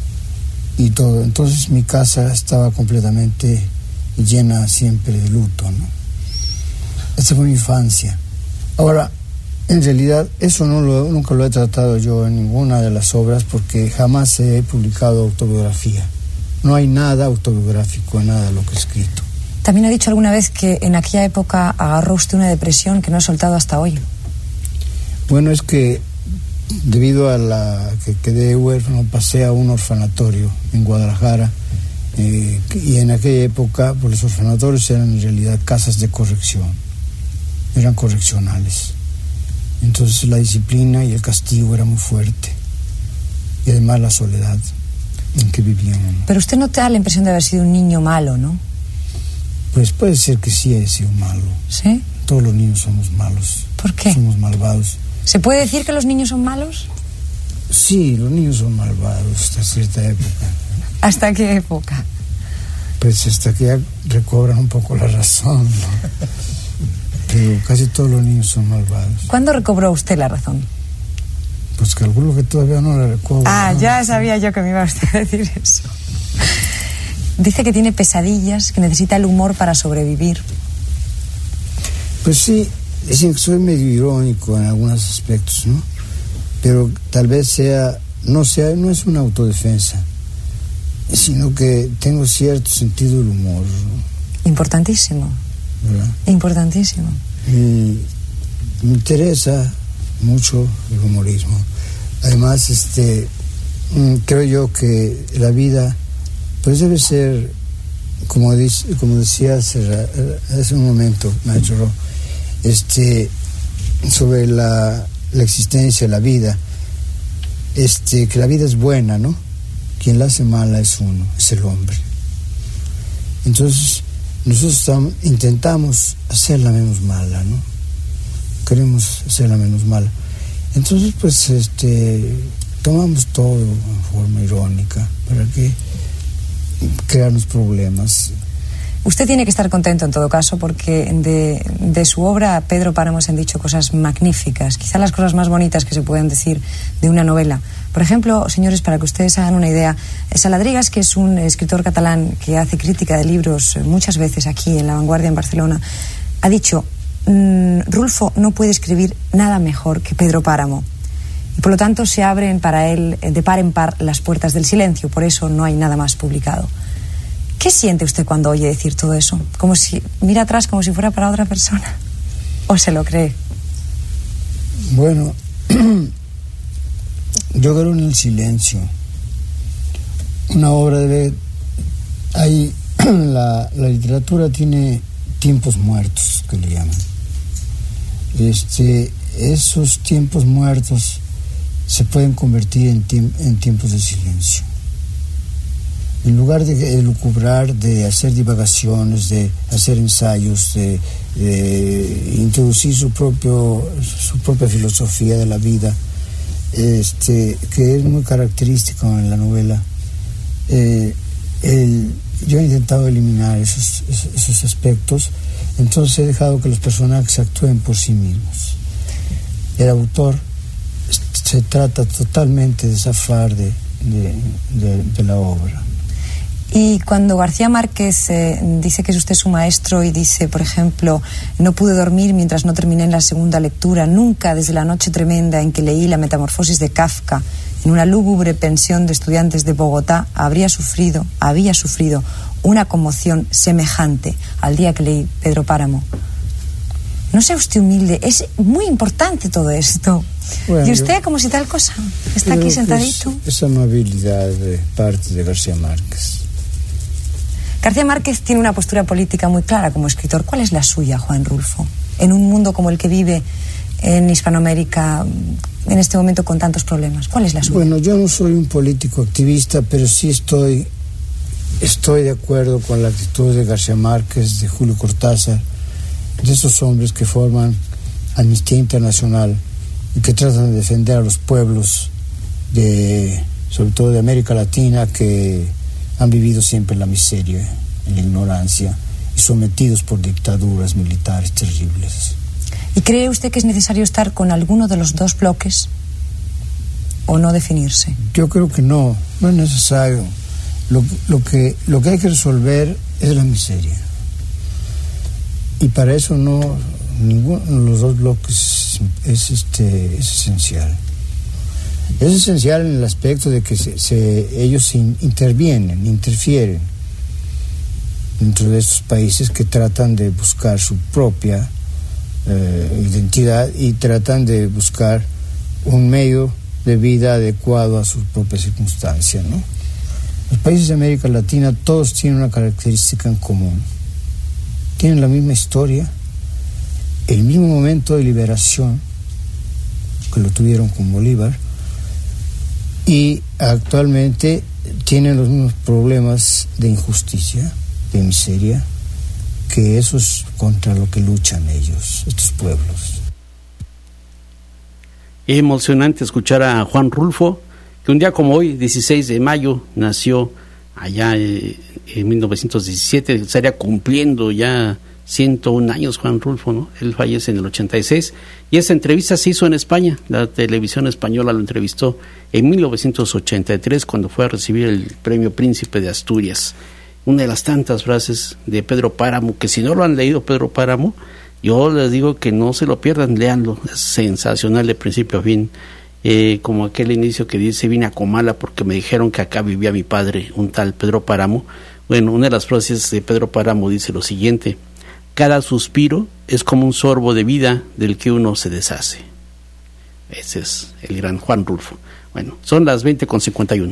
y todo. Entonces mi casa estaba completamente llena siempre de luto, ¿no? Esa fue mi infancia. Ahora, en realidad, eso nunca lo he tratado yo en ninguna de las obras, porque jamás he publicado autobiografía. No hay nada autobiográfico en nada de lo que he escrito. También ha dicho alguna vez que en aquella época agarró usted una depresión que no ha soltado hasta hoy. Bueno, es que debido a que quedé huérfano, pasé a un orfanatorio en Guadalajara, y en aquella época, pues, los orfanatorios eran en realidad casas de corrección, eran correccionales. Entonces la disciplina y el castigo era muy fuerte, y además la soledad en que vivíamos. Pero usted no te da la impresión de haber sido un niño malo, ¿no? Pues puede ser que sí he sido malo. ¿Sí? Todos los niños somos malos. ¿Por qué? Somos malvados. ¿Se puede decir que los niños son malos? Sí, los niños son malvados hasta cierta época. ¿Hasta qué época? Pues hasta que ya recobran un poco la razón, ¿no? Pero casi todos los niños son malvados. ¿Cuándo recobró usted la razón? Pues calculo que todavía no la recobro. ¿No? Ya sabía yo que me iba a usted a decir eso. Dice que tiene pesadillas, que necesita el humor para sobrevivir. Pues sí, dicen que soy medio irónico en algunos aspectos, ¿no? Pero tal vez no es una autodefensa, sino que tengo cierto sentido del humor, ¿no? Importantísimo. ¿Verdad? Importantísimo. Y me interesa mucho el humorismo. Además, creo yo que la vida, pues, debe ser, como decía hace un momento, maestro, sobre la existencia, la vida, que la vida es buena, ¿no? Quien la hace mala es uno, es el hombre. Entonces, nosotros intentamos hacerla menos mala, ¿no? Queremos hacerla menos mala. Entonces, pues, tomamos todo en forma irónica, para que crearnos problemas. Usted tiene que estar contento en todo caso, porque de su obra Pedro Páramo se han dicho cosas magníficas, quizá las cosas más bonitas que se pueden decir de una novela. Por ejemplo, señores, para que ustedes hagan una idea, Saladrigas, que es un escritor catalán que hace crítica de libros muchas veces aquí en La Vanguardia en Barcelona, ha dicho: Rulfo no puede escribir nada mejor que Pedro Páramo. Y por lo tanto se abren para él de par en par las puertas del silencio, por eso no hay nada más publicado. ¿Qué siente usted cuando oye decir todo eso? Como si mira atrás como si fuera para otra persona. ¿O se lo cree? Bueno, yo creo en el silencio. Una obra la literatura tiene tiempos muertos, que le llaman. Esos tiempos muertos se pueden convertir en tiempos de silencio. En lugar de lucubrar, de hacer divagaciones, de hacer ensayos, de introducir su propia filosofía de la vida, que es muy característico en la novela, el yo he intentado eliminar esos aspectos, entonces he dejado que los personajes actúen por sí mismos. El autor se trata totalmente de zafar de la obra. Y cuando García Márquez dice que es usted su maestro y dice, por ejemplo, no pude dormir mientras no terminé en la segunda lectura, nunca desde la noche tremenda en que leí La Metamorfosis de Kafka en una lúgubre pensión de estudiantes de Bogotá, había sufrido una conmoción semejante al día que leí Pedro Páramo. No sea usted humilde, es muy importante todo esto. Bueno, y usted como si tal cosa está aquí sentadito. Es amabilidad de parte de García Márquez. García Márquez tiene una postura política muy clara como escritor. ¿Cuál es la suya, Juan Rulfo? En un mundo como el que vive en Hispanoamérica en este momento con tantos problemas. ¿Cuál es la suya? Bueno, yo no soy un político activista, pero sí estoy de acuerdo con la actitud de García Márquez, de Julio Cortázar, de esos hombres que forman Amnistía Internacional y que tratan de defender a los pueblos, sobre todo de América Latina, que han vivido siempre en la miseria, en la ignorancia y sometidos por dictaduras militares terribles. ¿Y cree usted que es necesario estar con alguno de los dos bloques o no definirse? Yo creo que no es necesario. Lo que hay que resolver es la miseria. Y para eso ninguno de los dos bloques es esencial. Es esencial en el aspecto de que ellos interfieren dentro de estos países que tratan de buscar su propia identidad y tratan de buscar un medio de vida adecuado a sus propias circunstancias, ¿no? Los países de América Latina todos tienen una característica en común. Tienen la misma historia, el mismo momento de liberación que lo tuvieron con Bolívar, y actualmente tienen los mismos problemas de injusticia, de miseria, que eso es contra lo que luchan ellos, estos pueblos. Emocionante escuchar a Juan Rulfo, que un día como hoy, 16 de mayo, nació allá en 1917, estaría cumpliendo ya 101 años Juan Rulfo, ¿no? Él fallece en el 86 y esa entrevista se hizo en España. La televisión española lo entrevistó en 1983 cuando fue a recibir el premio Príncipe de Asturias. Una de las tantas frases de Pedro Páramo, que si no lo han leído Pedro Páramo, yo les digo que no se lo pierdan, léanlo, es sensacional de principio a fin. Como aquel inicio que dice, vine a Comala porque me dijeron que acá vivía mi padre, un tal Pedro Páramo. Bueno, una de las frases de Pedro Páramo dice lo siguiente: cada suspiro es como un sorbo de vida del que uno se deshace. Ese es el gran Juan Rulfo. Bueno, son las 20:51.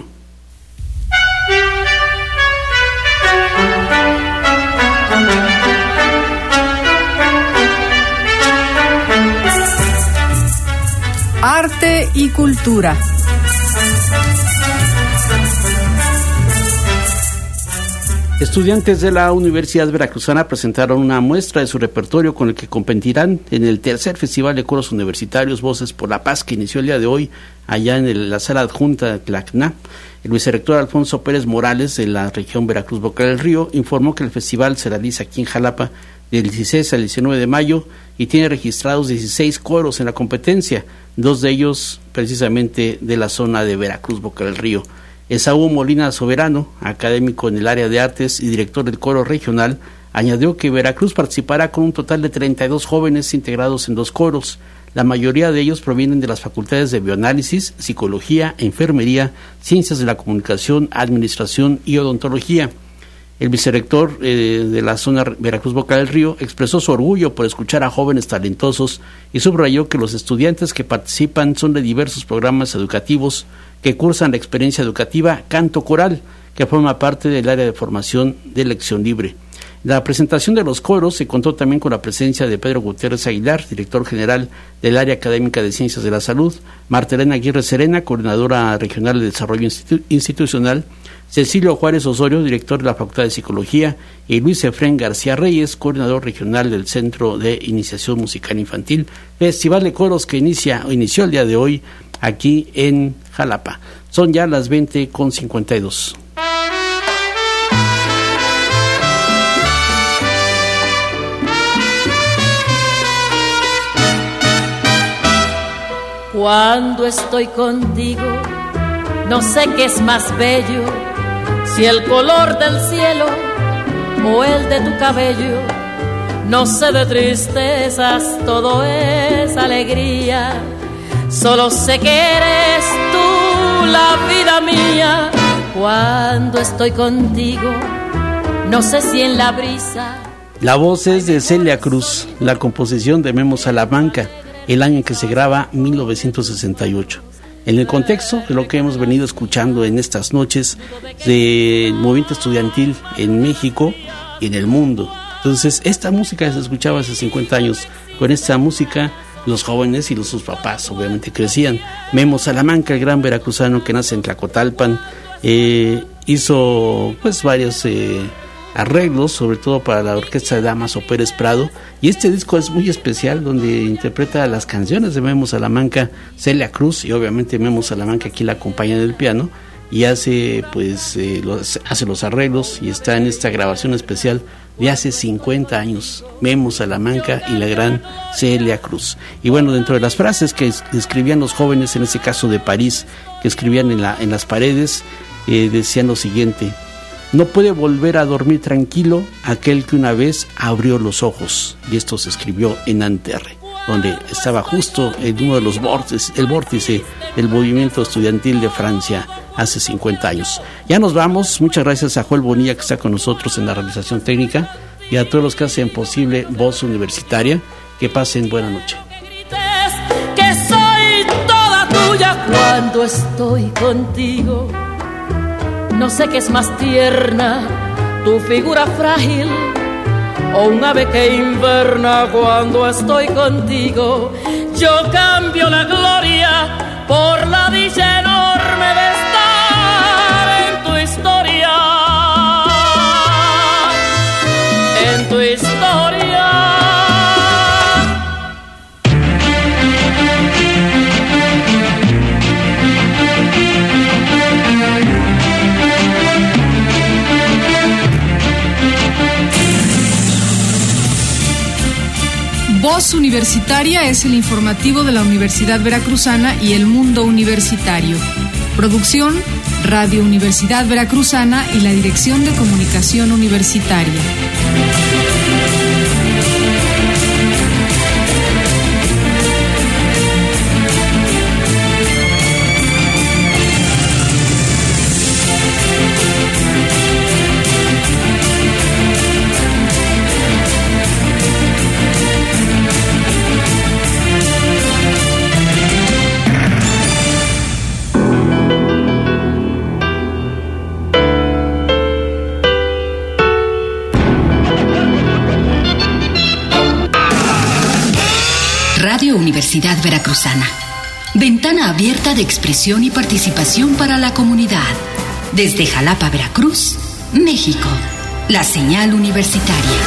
Arte y cultura. Estudiantes de la Universidad Veracruzana presentaron una muestra de su repertorio con el que competirán en el tercer Festival de Coros Universitarios Voces por la Paz, que inició el día de hoy allá en la sala adjunta de Tlacna. El vicerrector Alfonso Pérez Morales de la región Veracruz-Boca del Río informó que el festival se realiza aquí en Jalapa del 16 al 19 de mayo y tiene registrados 16 coros en la competencia, 2 de ellos precisamente de la zona de Veracruz-Boca del Río. Esaú Molina Soberano, académico en el área de artes y director del coro regional, añadió que Veracruz participará con un total de 32 jóvenes integrados en 2 coros. La mayoría de ellos provienen de las facultades de bioanálisis, psicología, enfermería, ciencias de la comunicación, administración y odontología. El vicerrector de la zona Veracruz-Boca del Río expresó su orgullo por escuchar a jóvenes talentosos y subrayó que los estudiantes que participan son de diversos programas educativos que cursan la experiencia educativa Canto Coral, que forma parte del área de formación de elección libre. La presentación de los coros se contó también con la presencia de Pedro Gutiérrez Aguilar, director general del área académica de Ciencias de la Salud, Marta Elena Aguirre Serena, coordinadora regional de Desarrollo Institucional, Cecilio Juárez Osorio, director de la Facultad de Psicología, y Luis Efrén García Reyes, coordinador regional del Centro de Iniciación Musical Infantil. Festival de Coros que inició el día de hoy aquí en Jalapa. Son ya las 20:52. Cuando estoy contigo, no sé qué es más bello, si el color del cielo o el de tu cabello. No sé de tristezas, todo es alegría. Solo sé que eres tú la vida mía. Cuando estoy contigo, no sé si en la brisa. La voz es de Celia Cruz, la composición de Memo Salamanca, el año en que se graba 1968. En el contexto de lo que hemos venido escuchando en estas noches del movimiento estudiantil en México y en el mundo. Entonces, esta música se escuchaba hace 50 años. Con esta música, los jóvenes y sus papás obviamente crecían. Memo Salamanca, el gran veracruzano que nace en Tlacotalpan, hizo pues varios arreglos, sobre todo para la orquesta de Damaso Pérez Prado, y este disco es muy especial, donde interpreta las canciones de Memo Salamanca, Celia Cruz, y obviamente Memo Salamanca aquí la acompaña en el piano, y hace los arreglos, y está en esta grabación especial de hace 50 años, Memo Salamanca y la gran Celia Cruz. Y bueno, dentro de las frases que escribían los jóvenes, en este caso de París, que escribían en las paredes, decían lo siguiente: no puede volver a dormir tranquilo aquel que una vez abrió los ojos. Y esto se escribió en Nanterre, donde estaba justo en uno de los el vórtice del movimiento estudiantil de Francia hace 50 años. Ya nos vamos. Muchas gracias a Joel Bonilla, que está con nosotros en la realización técnica, y a todos los que hacen posible Voz Universitaria. Que pasen buena noche. Que soy toda tuya cuando estoy contigo. No sé qué es más tierna, tu figura frágil o un ave que inverna. Cuando estoy contigo, yo cambio la gloria por la dicha enorme de estar en tu historia. En tu historia. Voz Universitaria es el informativo de la Universidad Veracruzana y el mundo universitario. Producción, Radio Universidad Veracruzana y la Dirección de Comunicación Universitaria. Radio Universidad Veracruzana. Ventana abierta de expresión y participación para la comunidad. Desde Jalapa, Veracruz, México. La señal universitaria.